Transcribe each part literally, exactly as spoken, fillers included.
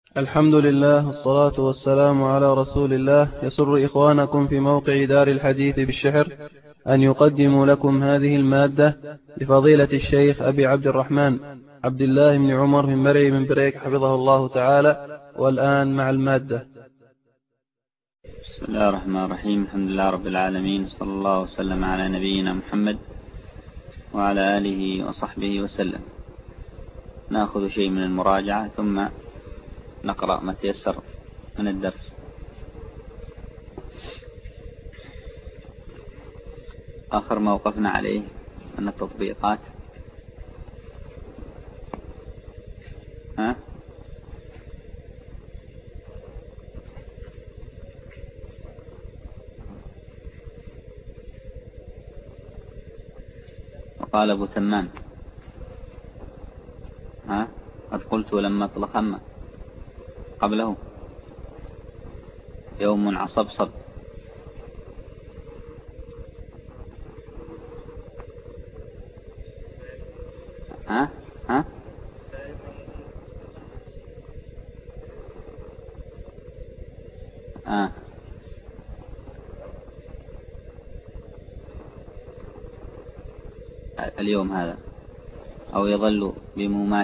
الحمد لله والصلاة والسلام على رسول الله. يسر إخوانكم في موقع دار الحديث بالشحر أن يقدموا لكم هذه المادة لفضيلة الشيخ أبي عبد الرحمن عبد الله بن عمر بن مري بن بريك حفظه الله تعالى. والآن مع المادة. بسم الله الرحمن الرحيم. الحمد لله رب العالمين، صلى الله وسلم على نبينا محمد وعلى آله وصحبه وسلم. نأخذ شيء من المراجعة ثم نقرأ ما تيسر من الدرس. آخر ما وقفنا عليه من التطبيقات ها وقال أبو تمام ها قد قلت لما اطلق هم قبله يوم عصبصب. ها ها آه. اليوم هذا أو يظل بمومات.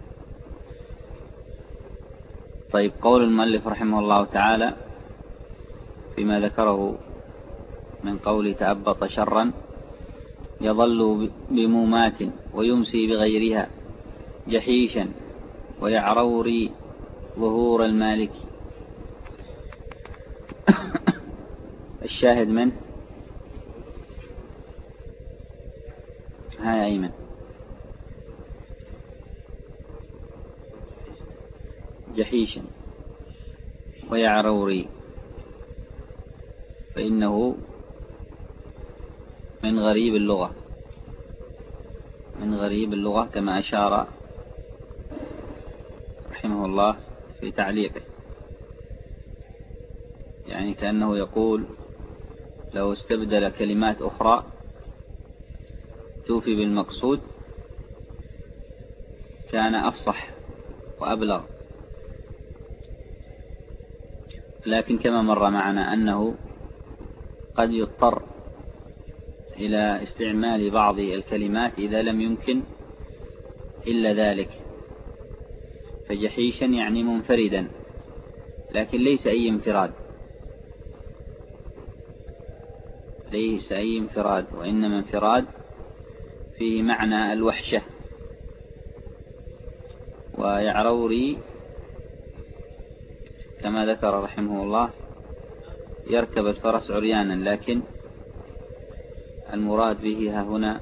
طيب، قول المؤلف رحمه الله تعالى فيما ذكره من قول تأبط شرا: يظل بمومات ويمسي بغيرها جحيشا ويعروري ظهور المالك. الشاهد منه هاي أيمن: جحيشا ويعروري، فإنه من غريب اللغة من غريب اللغة كما أشار رحمه الله في تعليقه. يعني كأنه يقول لو استبدل كلمات أخرى توفي بالمقصود كان أفصح وأبلغ، لكن كما مر معنا أنه قد يضطر إلى استعمال بعض الكلمات إذا لم يمكن إلا ذلك. فجحيشا يعني منفردا، لكن ليس أي انفراد ليس أي انفراد وإنما انفراد فيه معنى الوحشة. ويعروري كما ذكر رحمه الله يركب الفرس عريانا، لكن المراد به ها هنا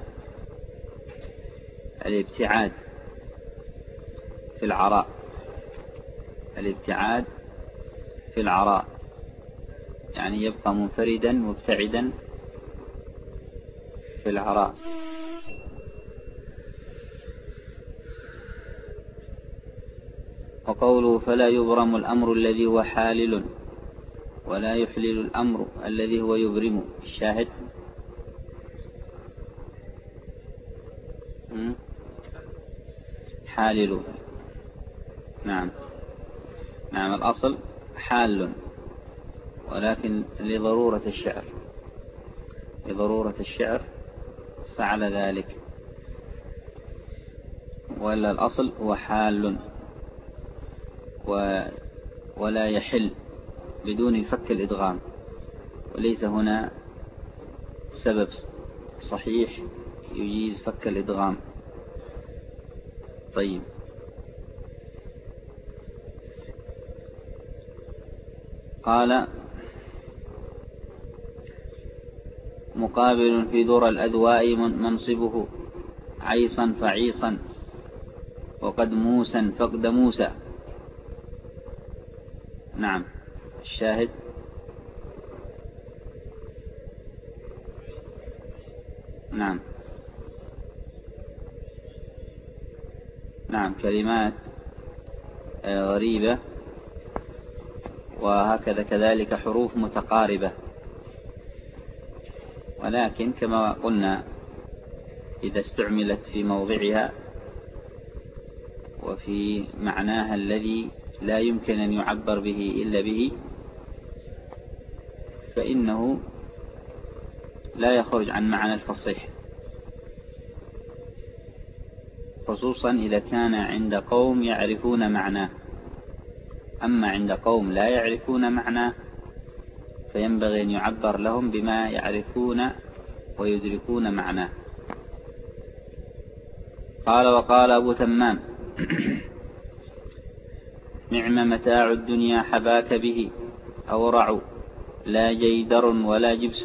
الابتعاد في العراء الابتعاد في العراء يعني يبقى منفردا مبتعدا في العراء. وقوله فلا يبرم الأمر الذي هو حالل ولا يحلل الأمر الذي هو يبرم. الشاهد حالل. نعم نعم الأصل حال، ولكن لضرورة الشعر لضرورة الشعر فعل ذلك، ولا الأصل هو حال و ولا يحل بدون فك الإدغام، وليس هنا سبب صحيح يجيز فك الإدغام. طيب، قال مقابل في ذرى الأدواء منصبه عيصا فعيصا وقد موسا فقد موسى. نعم الشاهد نعم نعم كلمات غريبة، وهكذا كذلك حروف متقاربة، ولكن كما قلنا إذا استعملت في موضعها وفي معناها الذي لا يمكن أن يعبر به إلا به، فإنه لا يخرج عن معنى الفصيح، خصوصا إذا كان عند قوم يعرفون معناه. أما عند قوم لا يعرفون معناه فينبغي أن يعبر لهم بما يعرفون ويدركون معناه. قال وقال أبو تمام نعم متاع الدنيا حباك به أورع لا جيدر ولا جبس.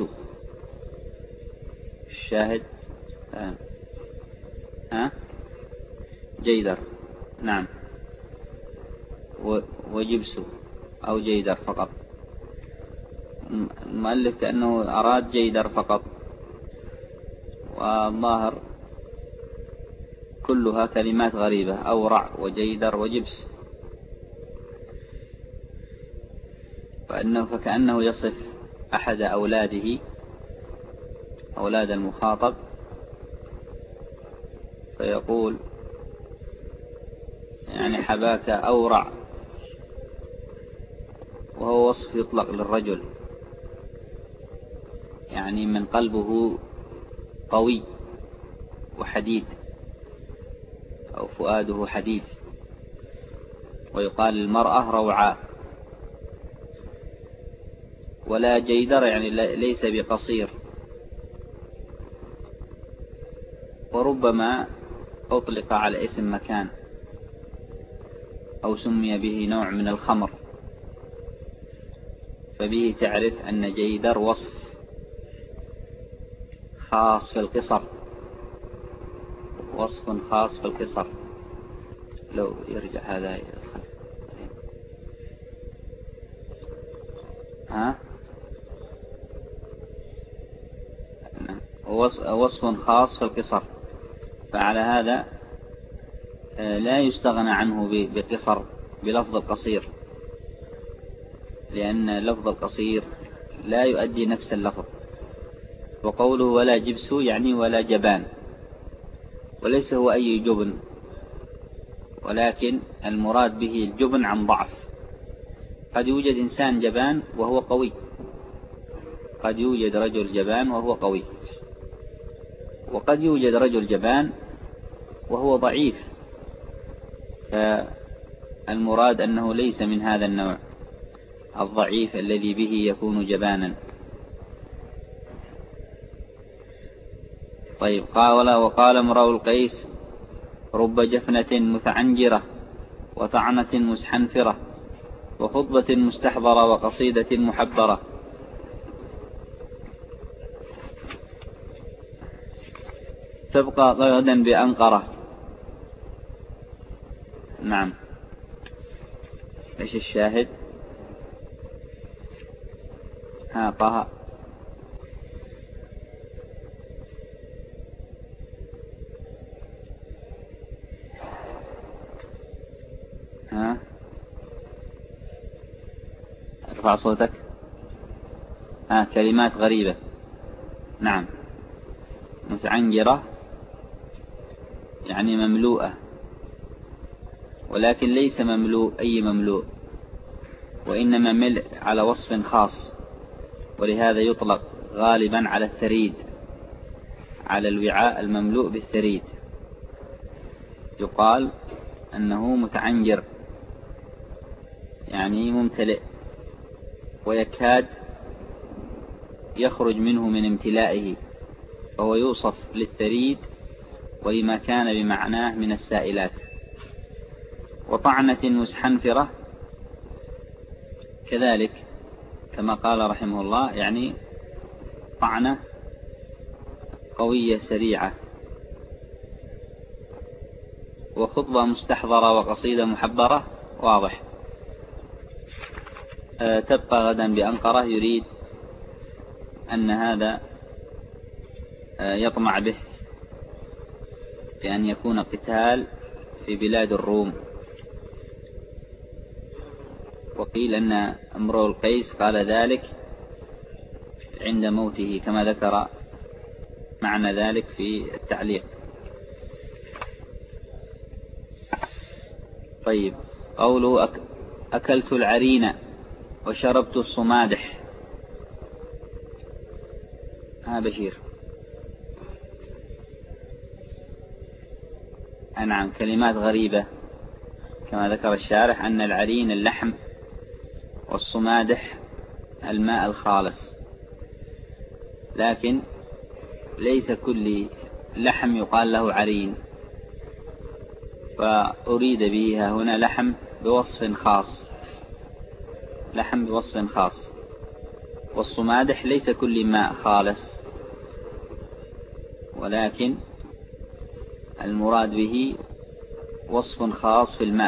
الشاهد ها آه. جيدر نعم، وجبس أو جيدر فقط. المؤلف كأنه أراد جيدر فقط، والظاهر كلها كلمات غريبة، أورع وجيدر وجبس، فأنه فكأنه يصف أحد أولاده أولاد المخاطب، فيقول يعني حباك أورع، وهو وصف يطلق للرجل، يعني من قلبه قوي وحديد أو فؤاده حديد. ويقال للمرأة روعاء. ولا جيدر يعني ليس بقصير. وربما أطلق على اسم مكان أو سمي به نوع من الخمر، فبه تعرف أن جيدر وصف خاص في القصر، وصف خاص في القصر. لو يرجع هذا الخلف ها وصف خاص في القصر، فعلى هذا لا يستغنى عنه بقصر بلفظ القصير، لأن لفظ القصير لا يؤدي نفس اللفظ. وقوله ولا جبس يعني ولا جبان، وليس هو أي جبن، ولكن المراد به الجبن عن ضعف. قد يوجد إنسان جبان وهو قوي، قد يوجد رجل جبان وهو قوي، وقد يوجد رجل جبان وهو ضعيف، فالمراد أنه ليس من هذا النوع الضعيف الذي به يكون جبانا. طيب قال وقال امرؤ القيس رب جفنة متعنجرة وطعنة مسحنفرة وخطبة مستحضرة وقصيدة محبرة. تبقى غدا بأنقرة. نعم، ايش الشاهد؟ ها طه ها ارفع صوتك. ها كلمات غريبة. نعم، متعنجرة يعني مملوءة، ولكن ليس مملوء أي مملوء، وإنما ملء على وصف خاص، ولهذا يطلق غالبا على الثريد، على الوعاء المملوء بالثريد، يقال أنه متعنجر يعني ممتلئ، ويكاد يخرج منه من امتلائه، فهو يوصف للثريد ولما كان بمعناه من السائلات. وطعنة مسحنفرة كذلك كما قال رحمه الله، يعني طعنة قوية سريعة. وخطبة مستحضرة وقصيدة محبرة واضح. أه تبقى غدا بأنقرة يريد أن هذا أه يطمع به بأن يكون قتال في بلاد الروم. وقيل أن امرؤ القيس قال ذلك عند موته كما ذكر معنى ذلك في التعليق. طيب قوله أك... أكلت العرين وشربت الصمادح. ها بشير. نعم، كلمات غريبة كما ذكر الشارح أن العرين اللحم والصمادح الماء الخالص، لكن ليس كل لحم يقال له عرين، فأريد به هنا لحم بوصف خاص، لحم بوصف خاص. والصمادح ليس كل ماء خالص، ولكن المراد به وصف خاص في الماء.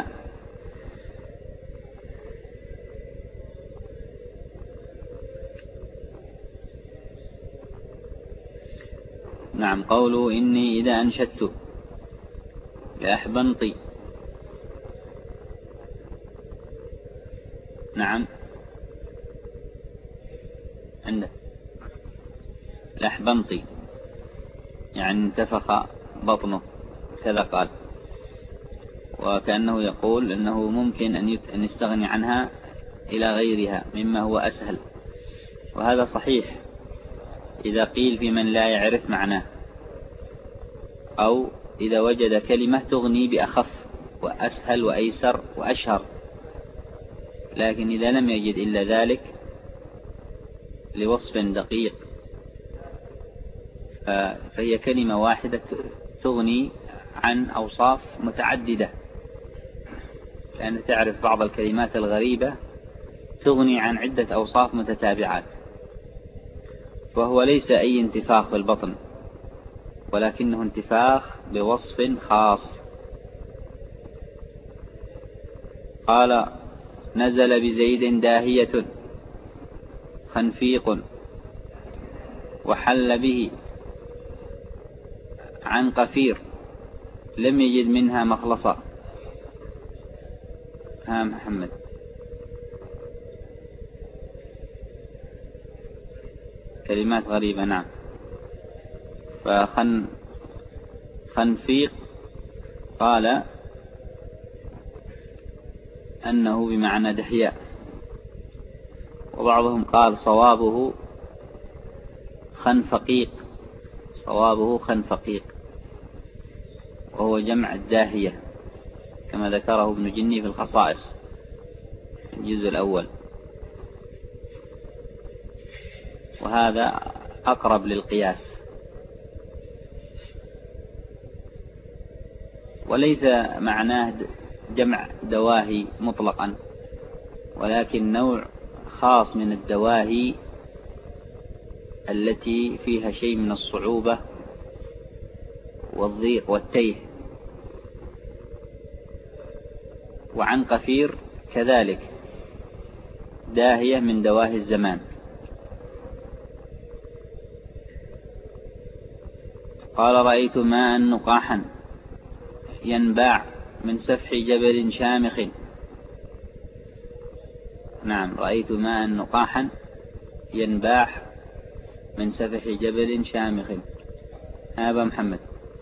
نعم، قوله إني إذا أنشدت لأحبنطي. نعم، عنده لأحبنطي يعني انتفخ بطنه كذا قال، وكأنه يقول أنه ممكن أن يستغني عنها إلى غيرها مما هو أسهل، وهذا صحيح إذا قيل في من لا يعرف معناه، أو إذا وجد كلمة تغني بأخف وأسهل وأيسر وأشهر. لكن إذا لم يجد إلا ذلك لوصف دقيق فهي كلمة واحدة تغني عن أوصاف متعددة، لأن تعرف بعض الكلمات الغريبة تغني عن عدة أوصاف متتابعات. فهو ليس أي انتفاخ في البطن، ولكنه انتفاخ بوصف خاص. قال نزل بزيد داهية خنفيق وحل به عن قفير لم يجد منها مخلصا. ها محمد. كلمات غريبة. نعم. فخن خنفيق قال أنه بمعنى دحياء، وبعضهم قال صوابه خنفقيق، صوابه خنفقيق، وهو جمع الداهية كما ذكره ابن جني في الخصائص الجزء الأول، وهذا أقرب للقياس. وليس معناه جمع دواهي مطلقا، ولكن نوع خاص من الدواهي التي فيها شيء من الصعوبة والضيق والتيه. وعن قفير كذلك داهية من دواهي الزمان. قال رأيت ماء نقاحا ينباع من سفح جبل شامخ. نعم، رأيت ماء نقاحا ينباع من سفح جبل شامخ. هذا محمد.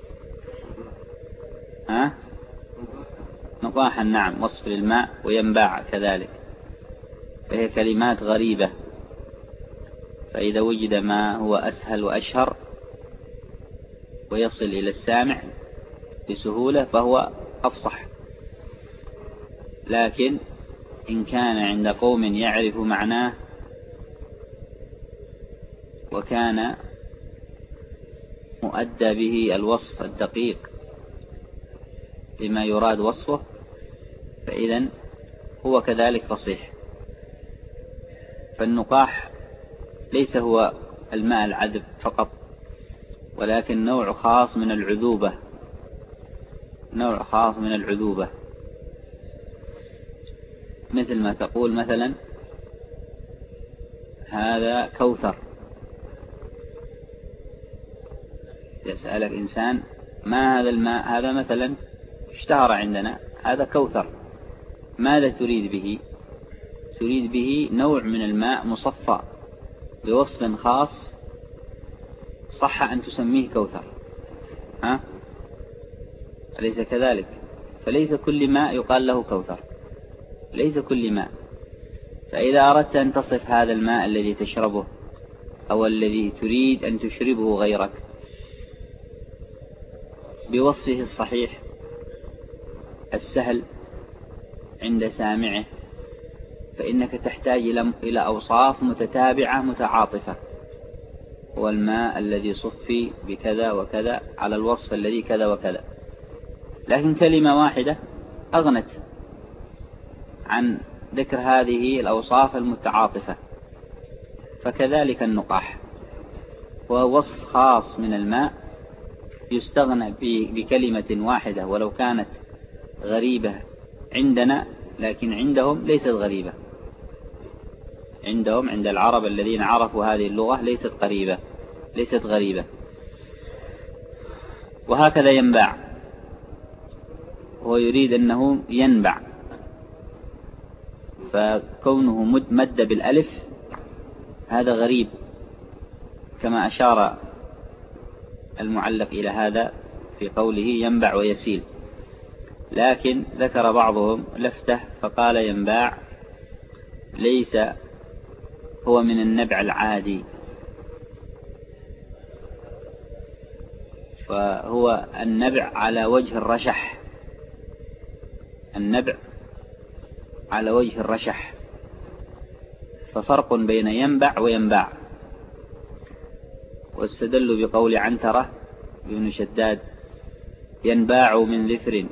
ها نقاحا نعم وصف للماء، وينباع كذلك، فهي كلمات غريبة. فإذا وجد ما هو أسهل وأشهر ويصل إلى السامع بسهولة فهو أفصح. لكن إن كان عند قوم يعرف معناه وكان مؤدى به الوصف الدقيق لما يراد وصفه فإذن هو كذلك فصيح. فالنقاح ليس هو الماء العذب فقط، ولكن نوع خاص من العذوبة، نوع خاص من العذوبة، مثل ما تقول مثلا هذا كوثر. يسألك إنسان ما هذا الماء، هذا مثلا اشتهر عندنا هذا كوثر، ماذا تريد به؟ تريد به نوع من الماء مصفى بوصف خاص صح أن تسميه كوثر. ها؟ أليس كذلك؟ فليس كل ماء يقال له كوثر، ليس كل ماء. فإذا أردت أن تصف هذا الماء الذي تشربه أو الذي تريد أن تشربه غيرك بوصفه الصحيح السهل عند سامعه، فإنك تحتاج إلى أوصاف متتابعة متعاطفة. هو الماء الذي صفي بكذا وكذا على الوصف الذي كذا وكذا. لكن كلمة واحدة أغنت عن ذكر هذه الأوصاف المتعاطفة. فكذلك النقاح وهو وصف خاص من الماء يستغنى بكلمة واحدة ولو كانت غريبة عندنا، لكن عندهم ليست غريبة. عندهم عند العرب الذين عرفوا هذه اللغة ليست قريبة ليست غريبة. وهكذا ينباع، هو يريد أنه ينبع، فكونه مد بالألف هذا غريب، كما أشار المعلق إلى هذا في قوله ينبع ويسيل. لكن ذكر بعضهم لفته فقال ينباع ليس هو من النبع العادي، فهو النبع على وجه الرشح، النبع على وجه الرشح، ففرق بين ينبع وينباع. واستدلوا بقول عنترة بن شداد ينباع من ذفر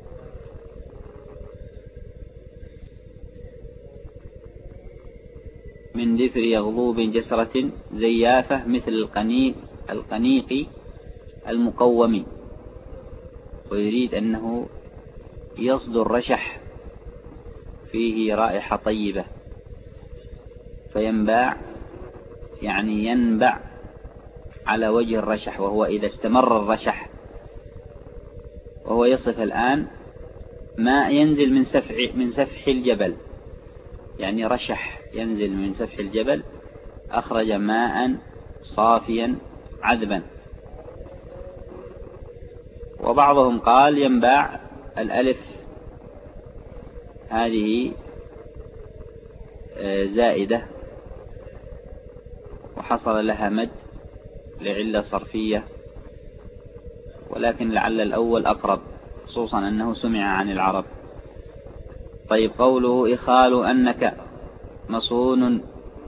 من ذفر يغضوب جسرة زيافة مثل القنيق القنيق المقوم، ويريد أنه يصدر رشح فيه رائحة طيبة. فينباع يعني ينبع على وجه الرشح، وهو إذا استمر الرشح. وهو يصف الآن ماء ينزل من سفح من سفح الجبل، يعني رشح ينزل من سفح الجبل أخرج ماء صافيا عذبا. وبعضهم قال ينباع الألف هذه زائدة وحصل لها مد لعلة صرفية، ولكن لعل الأول أقرب، خصوصا أنه سمع عن العرب. طيب قوله إخال أنك مصون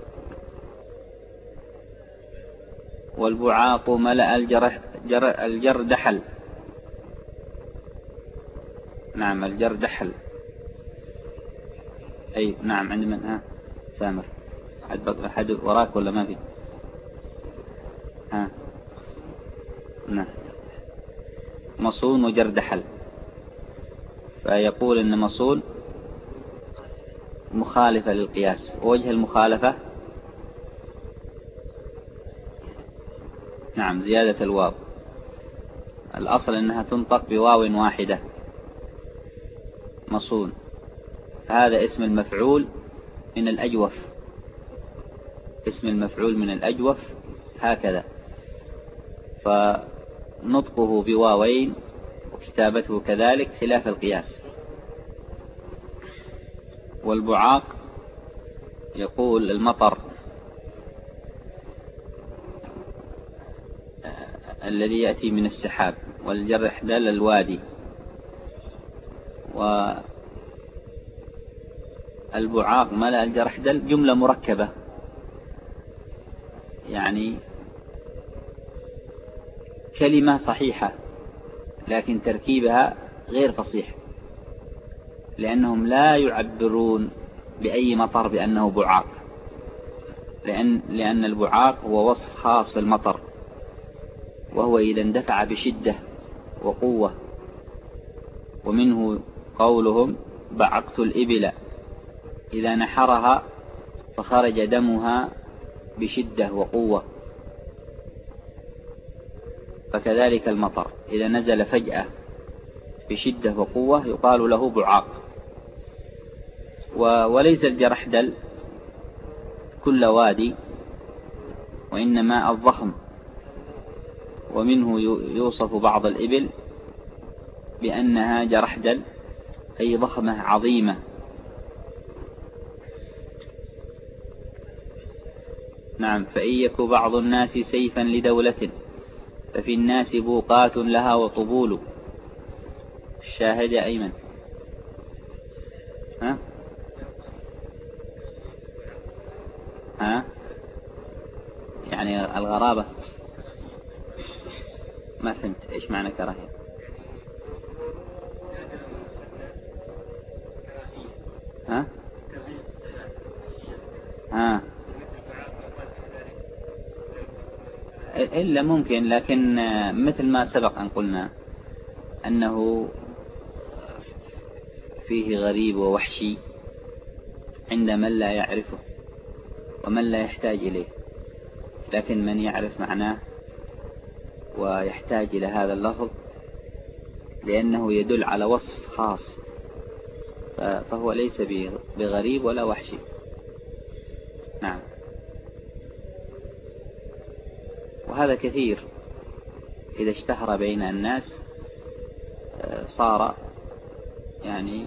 والبعاق ملأ الجرح جر الجردحل. نعم الجردحل، أي نعم. عند من؟ ها سامر حد حد وراك ولا ما في؟ ها نعم مصون وجردحل. فيقول إن مصون مخالفة للقياس. ووجه المخالفة نعم زيادة الواو، الأصل أنها تنطق بواو واحدة مصون. هذا اسم المفعول من الأجوف، اسم المفعول من الأجوف هكذا، فنطقه بواوين وكتابته كذلك خلاف القياس. والبعاق يقول المطر الذي يأتي من السحاب، والجرحدل الوادي. والبعاق ملأ الجرحدل جملة مركبة، يعني كلمة صحيحة لكن تركيبها غير فصيح، لأنهم لا يعبرون بأي مطر بأنه بعاق، لأن, لأن البعاق هو وصف خاص في المطر، وهو إذا اندفع بشدة وقوة. ومنه قولهم بعقت الإبل إذا نحرها فخرج دمها بشدة وقوة. فكذلك المطر إذا نزل فجأة بشدة وقوة يقال له بعاق. وليس الجرحدل كل وادي، وإنما الضخم. ومنه يوصف بعض الإبل بأنها جرحدل أي ضخمة عظيمة نعم. فإن يك بعض الناس سيفا لدولة ففي الناس بوقات لها وطبول. الشاهد يا أيمن. ها ها يعني الغرابة. ما فهمت إيش معنى كراهية. ها ها إلا ممكن، لكن مثل ما سبق أن قلنا أنه فيه غريب ووحشي عند من لا يعرفه ومن لا يحتاج إليه، لكن من يعرف معناه ويحتاج إلى هذا اللفظ لأنه يدل على وصف خاص فهو ليس بغريب ولا وحشي. نعم. وهذا كثير إذا اشتهر بين الناس صار يعني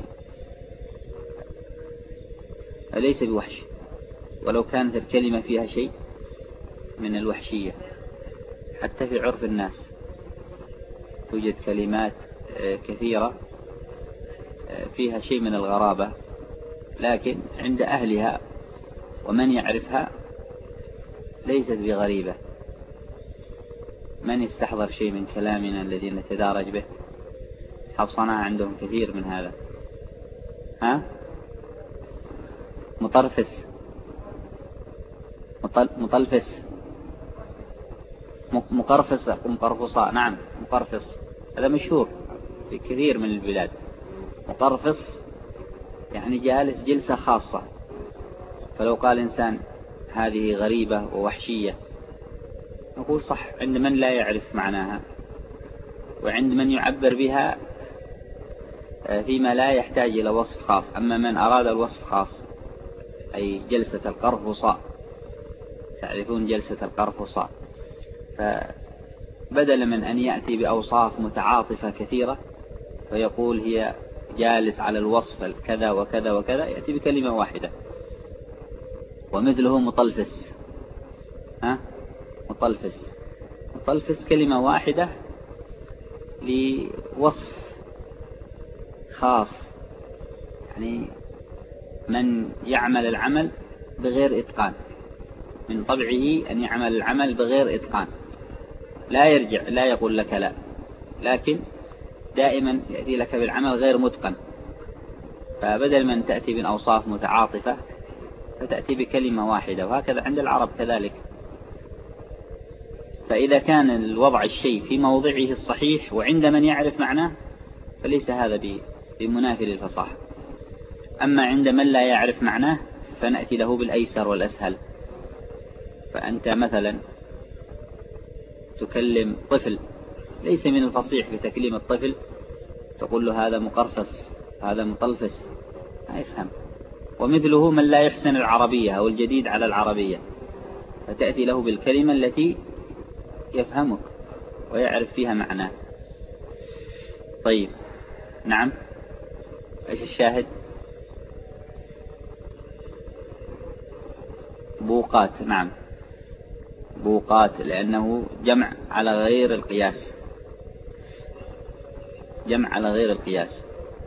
ليس بوحش، ولو كانت الكلمة فيها شيء من الوحشية. حتى في عرف الناس توجد كلمات كثيرة فيها شيء من الغرابة، لكن عند أهلها ومن يعرفها ليست بغريبة. من يستحضر شيء من كلامنا الذي نتدارج به؟ أصحاب صنعاء عندهم كثير من هذا. ها مطرفس مطل... مطلفس مقرفص مقرفصاء. نعم مقرفص هذا مشهور في كثير من البلاد. مقرفص يعني جالس جلسة خاصة. فلو قال إنسان هذه غريبة ووحشية نقول صح عند من لا يعرف معناها، وعند من يعبر بها فيما لا يحتاج إلى وصف خاص. أما من أراد الوصف خاص أي جلسة القرفصاء، تعرفون جلسة القرفصاء، فبدل من أن يأتي بأوصاف متعاطفة كثيرة فيقول هي جالس على الوصف الكذا وكذا وكذا، يأتي بكلمة واحدة. ومثله مطلفس. ها مطلفس مطلفس كلمة واحدة لوصف خاص، يعني من يعمل العمل بغير إتقان، من طبعه أن يعمل العمل بغير إتقان، لا يرجع لا يقول لك لا، لكن دائما يأتي لك بالعمل غير متقن. فبدل من تأتي من أوصاف متعاطفة فتأتي بكلمة واحدة. وهكذا عند العرب كذلك. فإذا كان الوضع الشيء في موضعه الصحيح وعند من يعرف معناه فليس هذا بمنافي للفصاحة. أما عند من لا يعرف معناه فنأتي له بالأيسر والأسهل. فأنت مثلا تكلم طفل ليس من الفصيح في تكليم الطفل تقول له هذا مقرفص هذا مطلفس، ما يفهم. ومثله من لا يحسن العربية أو الجديد على العربية فتأتي له بالكلمة التي يفهمك ويعرف فيها معناه. طيب نعم. ايش الشاهد؟ بوقات. نعم بوقات لأنه جمع على غير القياس، جمع على غير القياس.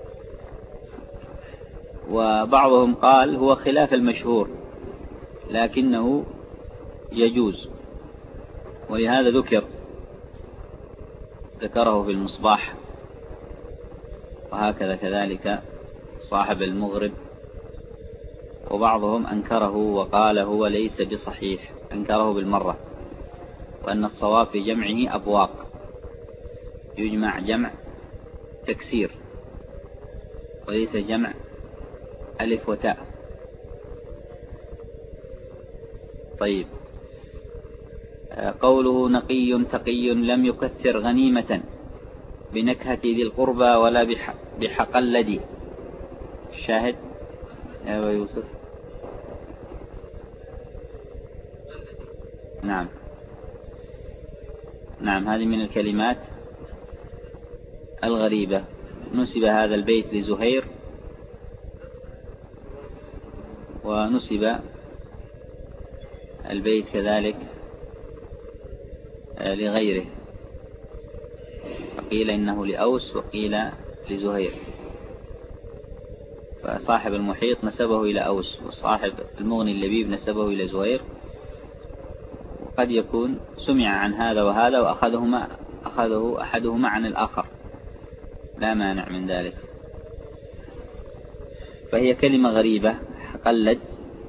وبعضهم قال هو خلاف المشهور لكنه يجوز، ولهذا ذكر ذكره في المصباح، وهكذا كذلك صاحب المغرب. وبعضهم أنكره وقال هو ليس بصحيح، أنكره بالمرة، وأن الصواب في جمعه أبواق، يجمع جمع تكسير وليس جمع ألف وتاء. طيب قوله نقي تقي لم يكثر غنيمة بنكهة ذي القربى ولا بحقلدي. الشاهد يا أبا يوسف. نعم نعم هذه من الكلمات الغريبة. نسب هذا البيت لزهير ونسب البيت كذلك لغيره، فقيل إنه لأوس وقيل لزهير، فصاحب المحيط نسبه إلى أوس، وصاحب المغني اللبيب نسبه إلى زهير، وقد يكون سمع عن هذا وهذا وأخذهما أخذه أحدهما عن الآخر، لا مانع من ذلك. فهي كلمة غريبة قلد،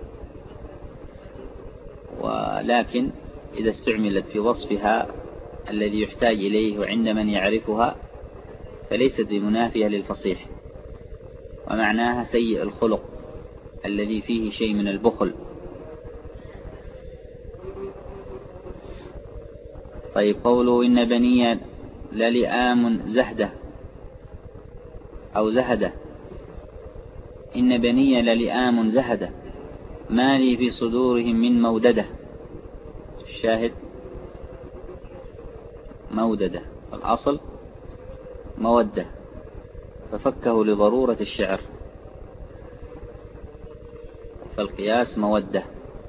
ولكن إذا استعملت في وصفها الذي يحتاج إليه وعند من يعرفها فليست بمنافية للفصيح، ومعناها سيء الخلق الذي فيه شيء من البخل. طيب، قوله إن بني للئام زهدة أو زهدة، إن بني للئام زهدة ما لي في صدورهم من موددة، الشاهد موددة، الأصل مودة، ففكه لضرورة الشعر، فالقياس مودة.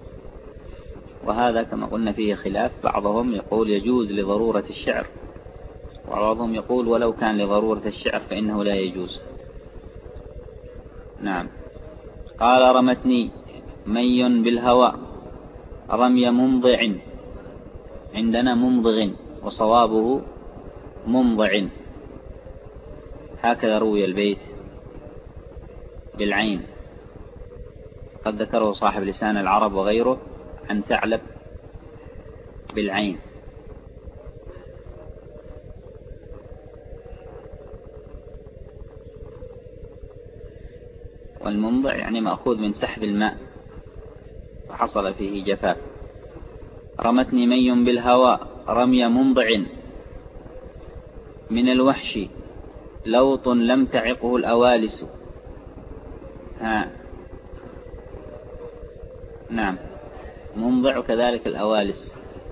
وهذا كما قلنا فيه خلاف، بعضهم يقول يجوز لضرورة الشعر، وبعضهم يقول ولو كان لضرورة الشعر فإنه لا يجوز. نعم. قال رمتني مي بالهوى رمي ممضع، عندنا ممضغ وصوابه ممضع، هكذا روي البيت بالعين، قد ذكره صاحب لسان العرب وغيره عن ثعلب بالعين. والممضع يعني مأخوذ من سحب الماء وحصل فيه جفاف. رمتني مي بالهوى رمي ممضع من الوحش لوط لم تعقه الأوالس. ها نعم، ممضع كذلك الأوالس.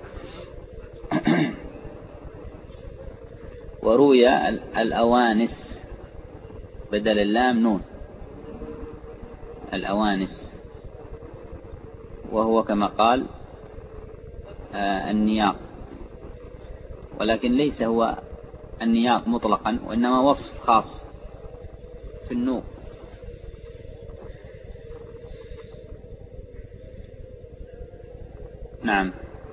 وروي الأوانس بدل اللام نون، الأوانس، وهو كما قال آه النياق، ولكن ليس هو النياق مطلقا، وإنما وصف خاص في النوق. نعم.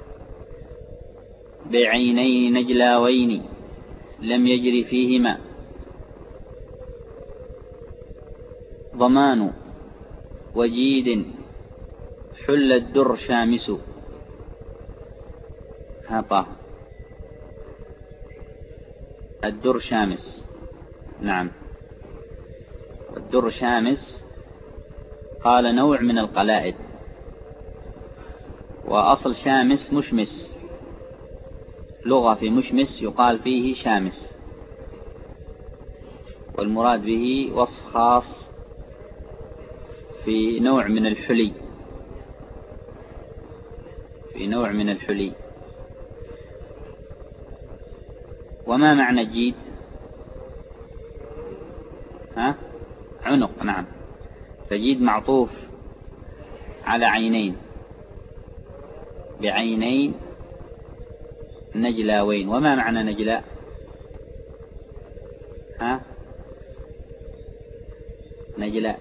بعينين نجلاوين لم يجري فيهما ضمان وجيد حل الدر شامس. هطا الدر شامس. نعم. الدر شامس قال نوع من القلائد، وأصل شامس مشمس، لغة في مشمس يقال فيه شامس، والمراد به وصف خاص في نوع من الحلي، في نوع من الحلي. وما معنى جيد؟ ها؟ عنق. نعم. فجيد معطوف على عينين، بعينين نجلاوين. وما معنى نجلاء؟ ها؟ نجلاء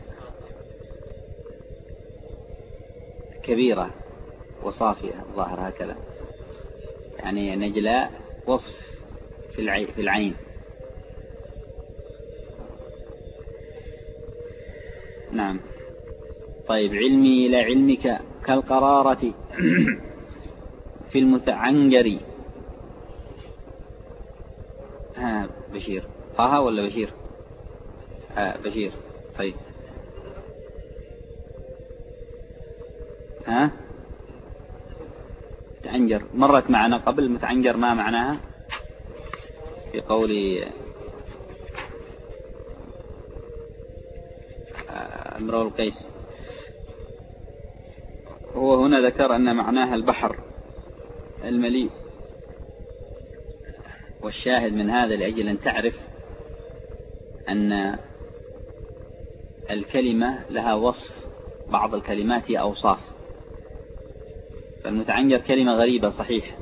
كبيرة وصافية الظاهر، هكذا يعني نجلاء وصف في العين. نعم. طيب، علمي إلى علمك كالقرارة في المتعنجر. ها بشير، طه ولا بشير؟ ها بشير. طيب، ها متعنجر مرت معنا قبل. متعنجر ما معناها في قول امرؤ القيس؟ هو هنا ذكر أن معناها البحر المليء. والشاهد من هذا لأجل أن تعرف أن الكلمة لها وصف، بعض الكلمات هي أوصاف، فالمتعنجر كلمة غريبة صحيح،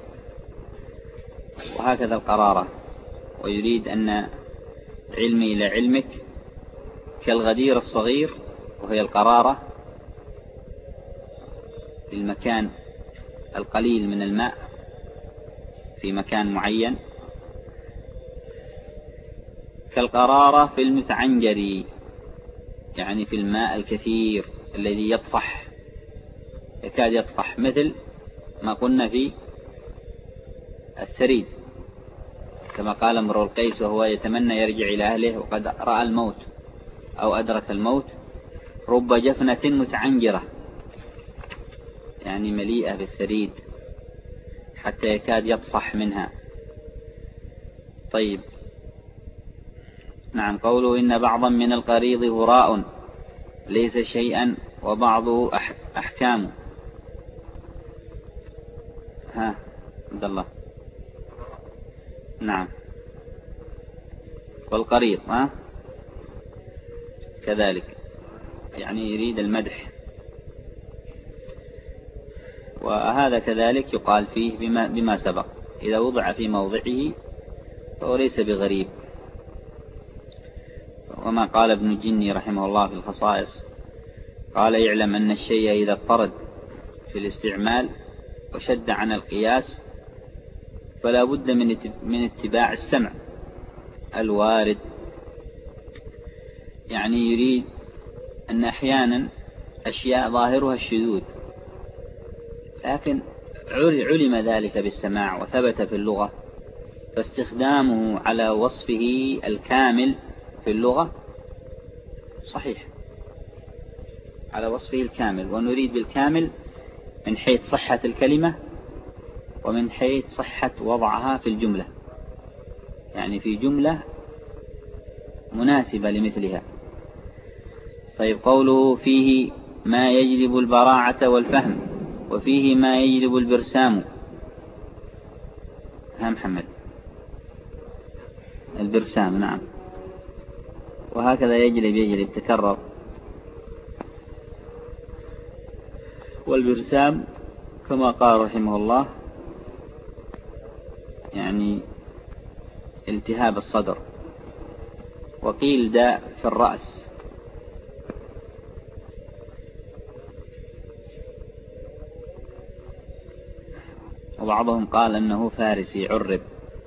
وهكذا القرارة. ويريد أن علمي إلى علمك كالغدير الصغير، وهي القرارة المكان القليل من الماء في مكان معين، كالقرارة في المتعنجر، يعني في الماء الكثير الذي يطفح يكاد يطفح، مثل ما قلنا في الثريد، كما قال امرؤ القيس وهو يتمنى يرجع إلى أهله وقد رأى الموت أو أدرك الموت: رب جفنة متعنجرة، يعني مليئة بالثريد حتى يكاد يطفح منها. طيب، نعم. قوله إن بعضا من القريض هراء ليس شيئا وبعضه أحكام. ها عبد الله. نعم. والقريض ها كذلك، يعني يريد المدح، وهذا كذلك يقال فيه بما, بما سبق، إذا وضع في موضعه فهو ليس بغريب. وما قال ابن الجني رحمه الله في الخصائص، قال: يعلم أن الشيء إذا اضطرد في الاستعمال وشد عن القياس فلا بد من اتباع السمع الوارد. يعني يريد أن أحيانا أشياء ظاهرها الشذوذ، لكن علم ذلك بالسماع وثبت في اللغة، فاستخدامه على وصفه الكامل في اللغة صحيح، على وصفه الكامل. ونريد بالكامل من حيث صحة الكلمة ومن حيث صحة وضعها في الجملة، يعني في جملة مناسبة لمثلها. طيب، قوله فيه ما يجلب البراعة والفهم، وفيه ما يجلب البرسام. ها محمد، البرسام، نعم. وهكذا يجلب يجلب تكرر. والبرسام كما قال رحمه الله يعني التهاب الصدر، وقيل داء في الرأس. وبعضهم قال أنه فارسي عرب،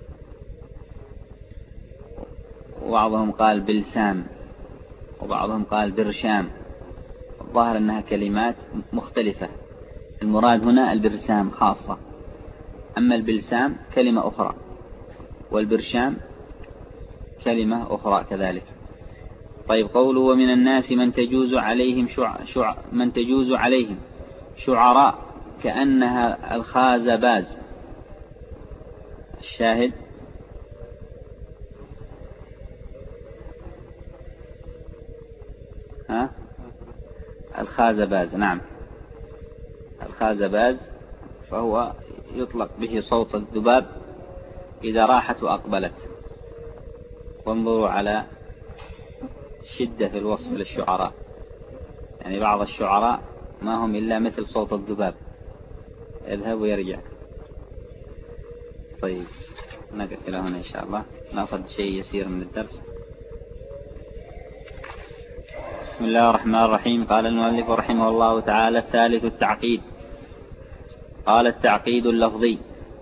وبعضهم قال بلسام، وبعضهم قال برشام. الظاهر أنها كلمات مختلفة، المراد هنا البرسام خاصة، أما البلسام كلمة أخرى، والبرشام كلمة أخرى كذلك. طيب، قوله ومن الناس من تجوز عليهم شع... شع... من تجوز عليهم شعراء كأنها الخازباز. الشاهد ها الخازباز، نعم، الخازباز، فهو يطلق به صوت الذباب إذا راحت وأقبلت. وانظروا على شدة في الوصف للشعراء، يعني بعض الشعراء ما هم إلا مثل صوت الذباب، يذهب ويرجع. طيب، نقف إلى هنا إن شاء الله، نأخذ شيء يسير من الدرس. بسم الله الرحمن الرحيم. قال المؤلف رحمه الله تعالى: الثالث التعقيد. قال: التعقيد اللفظي،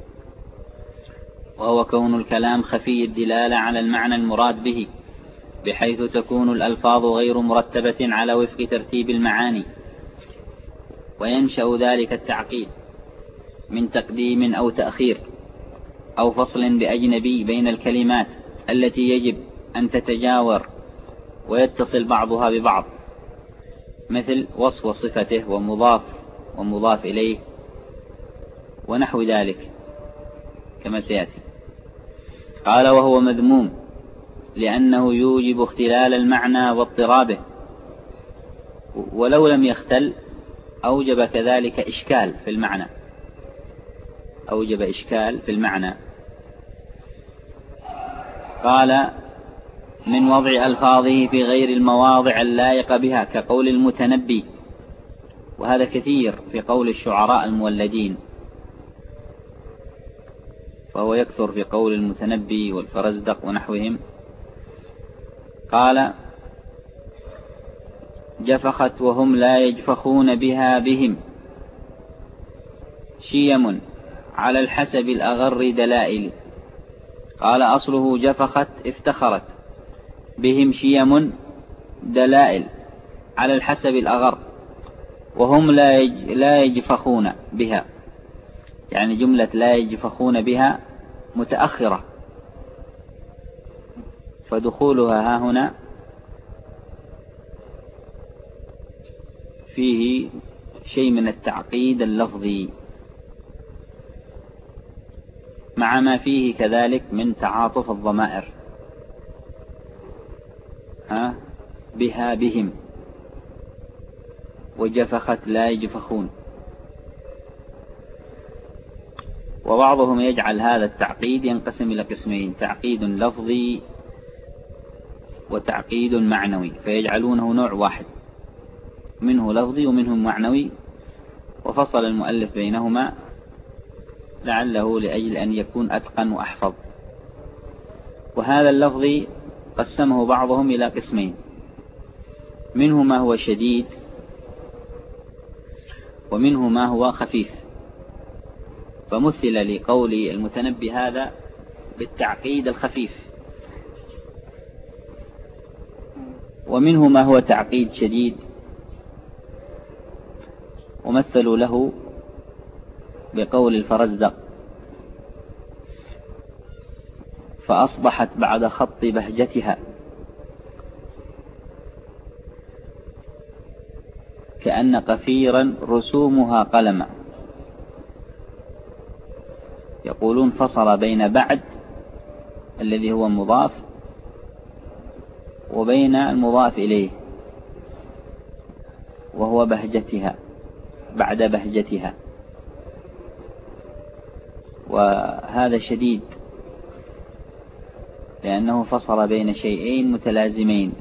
وهو كون الكلام خفي الدلالة على المعنى المراد به، بحيث تكون الألفاظ غير مرتبة على وفق ترتيب المعاني. وينشأ ذلك التعقيد من تقديم أو تأخير، أو فصل بأجنبي بين الكلمات التي يجب أن تتجاور ويتصل بعضها ببعض، مثل وصف صفته ومضاف ومضاف إليه ونحو ذلك كما سيأتي. قال: وهو مذموم لأنه يوجب اختلال المعنى واضطرابه، ولو لم يختل أوجب كذلك إشكال في المعنى، أوجب إشكال في المعنى. قال: من وضع ألفاظه في غير المواضع اللائقة بها، كقول المتنبي وهذا كثير في قول الشعراء المولدين، فهو يكثر في قول المتنبي والفرزدق ونحوهم. قال: جفخت وهم لا يجفخون بها بهم شيم على الحسب الأغر دلائل. قال: أصله جفخت افتخرت، بهم شيم دلائل على الحسب الأغر، وهم لا يجفخون بها، يعني جملة لا يجفخون بها متأخرة، فدخولها ها هنا فيه شيء من التعقيد اللفظي، مع ما فيه كذلك من تعاطف الضمائر، ها بها بهم، وجفخت لا يجفخون. وبعضهم يجعل هذا التعقيد ينقسم إلى قسمين: تعقيد لفظي وتعقيد معنوي، فيجعلونه نوع واحد، منه لفظي ومنه معنوي، وفصل المؤلف بينهما لعله لأجل أن يكون أتقن وأحفظ. وهذا اللفظي قسمه بعضهم إلى قسمين: منه ما هو شديد، ومنه ما هو خفيف. فمثل لقول المتنبي هذا بالتعقيد الخفيف. ومنه ما هو تعقيد شديد، ومثلوا له بقول الفرزدق: فأصبحت بعد خط بهجتها كأن قفيرا رسومها قلما. يقولون فصل بين بعد الذي هو مضاف وبين المضاف إليه، وهو بهجتها، بعد بهجتها، وهذا شديد لأنه فصل بين شيئين متلازمين.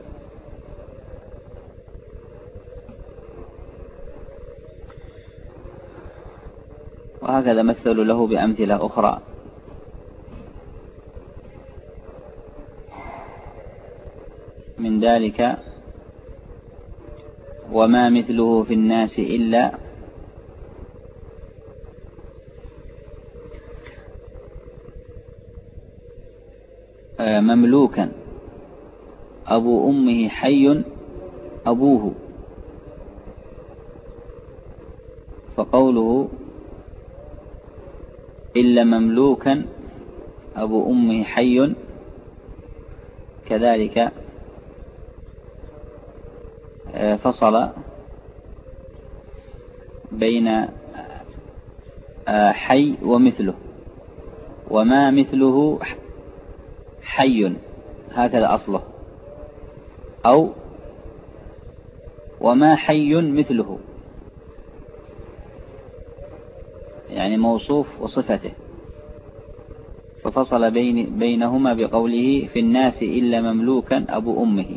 وهكذا مثلوا له بأمثلة أخرى: من ذلك وما مثله في الناس إلا مملوكا أبو أمه حي أبوه. فقوله إلا مملوكا أبو أمه حي كذلك فصل بين حي ومثله، وما مثله حي، هكذا أصله، أو وما حي مثله، يعني موصوف وصفته. ففصل بين بينهما بقوله في الناس إلا مملوكا أبو أمه.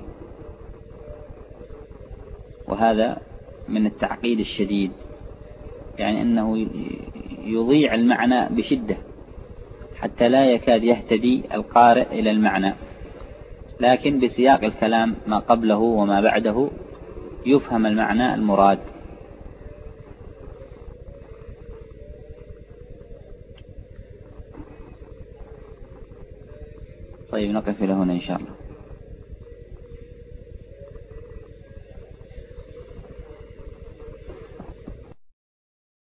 وهذا من التعقيد الشديد، يعني أنه يضيع المعنى بشدة حتى لا يكاد يهتدي القارئ إلى المعنى، لكن بسياق الكلام ما قبله وما بعده يفهم المعنى المراد. طيب، نقف إلى هنا إن شاء الله.